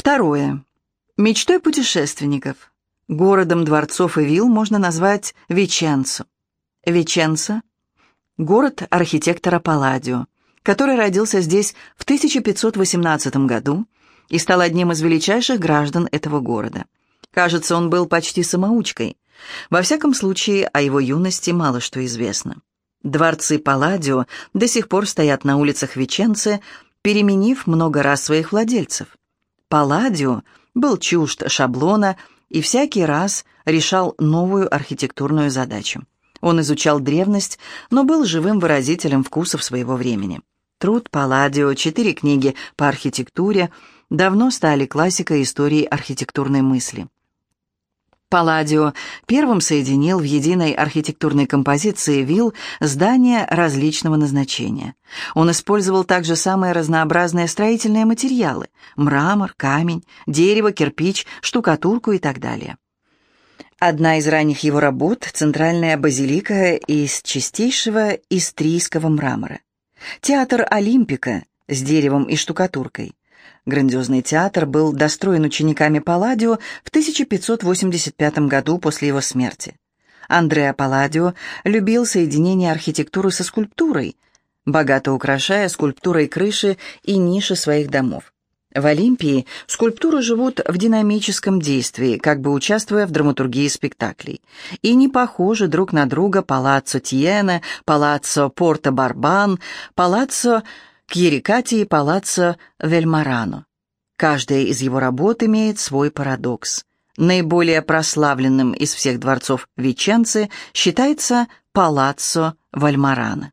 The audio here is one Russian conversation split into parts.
Второе. Мечтой путешественников. Городом дворцов и вилл можно назвать Веченцу. Веченца – город архитектора Палладио, который родился здесь в 1518 году и стал одним из величайших граждан этого города. Кажется, он был почти самоучкой. Во всяком случае, о его юности мало что известно. Дворцы Палладио до сих пор стоят на улицах Веченцы, переменив много раз своих владельцев. Палладио был чужд шаблона и всякий раз решал новую архитектурную задачу. Он изучал древность, но был живым выразителем вкусов своего времени. Труд Палладио, 4 книги по архитектуре, давно стали классикой истории архитектурной мысли. Палладио первым соединил в единой архитектурной композиции вилл здания различного назначения. Он использовал также самые разнообразные строительные материалы – мрамор, камень, дерево, кирпич, штукатурку и так далее. Одна из ранних его работ – центральная базилика из чистейшего истрийского мрамора. Театр Олимпика с деревом и штукатуркой. Грандиозный театр был достроен учениками Палладио в 1585 году после его смерти. Андреа Палладио любил соединение архитектуры со скульптурой, богато украшая скульптурой крыши и ниши своих домов. В Олимпии скульптуры живут в динамическом действии, как бы участвуя в драматургии спектаклей, и не похожи друг на друга Палаццо Тиена, Палаццо Порто-Барбан, Палаццо Кьерикати и Палаццо Вельмарано. Каждая из его работ имеет свой парадокс. Наиболее прославленным из всех дворцов Веченцы считается Палаццо Вальмарано.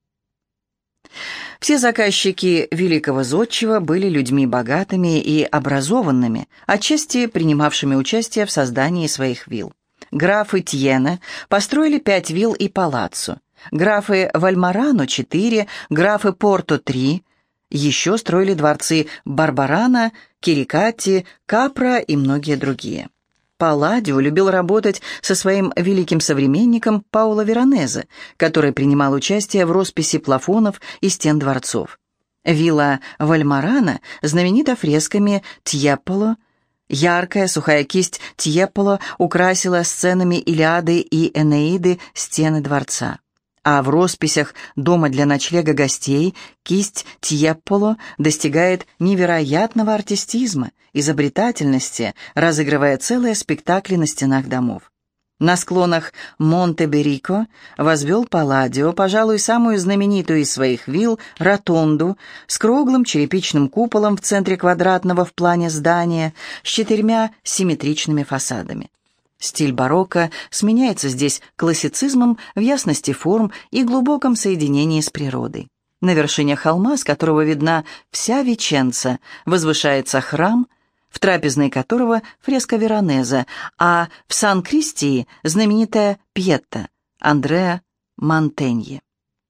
Все заказчики Великого Зодчего были людьми богатыми и образованными, отчасти принимавшими участие в создании своих вилл. Графы Тьена построили 5 вилл и палаццо, графы Вальмарано 4, графы Порто 3, еще строили дворцы Барбарана, Кирикати, Капра и многие другие. Палладио любил работать со своим великим современником Паоло Веронезе, который принимал участие в росписи плафонов и стен дворцов. Вилла Вальмарано знаменита фресками Тьепполо. Яркая сухая кисть Тьепполо украсила сценами Илиады и Энеиды стены дворца. А в росписях дома для ночлега гостей кисть Тьепполо достигает невероятного артистизма, изобретательности, разыгрывая целые спектакли на стенах домов. На склонах Монте-Берико возвел Палладио, пожалуй, самую знаменитую из своих вилл, ротонду, с круглым черепичным куполом в центре квадратного в плане здания, с 4 симметричными фасадами. Стиль барокко сменяется здесь классицизмом в ясности форм и глубоком соединении с природой. На вершине холма, с которого видна вся Веченца, возвышается храм, в трапезной которого фреска Веронезе, а в Сан-Кристии знаменитая Пьетта Андреа Мантеньи.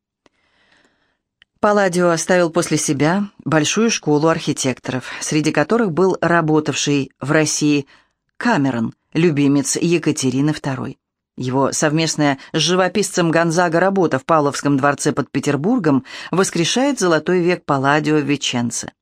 Палладио оставил после себя большую школу архитекторов, среди которых был работавший в России Камерон, любимец Екатерины II. Его совместная с живописцем Гонзаго работа в Павловском дворце под Петербургом воскрешает золотой век Палладио в Веченце.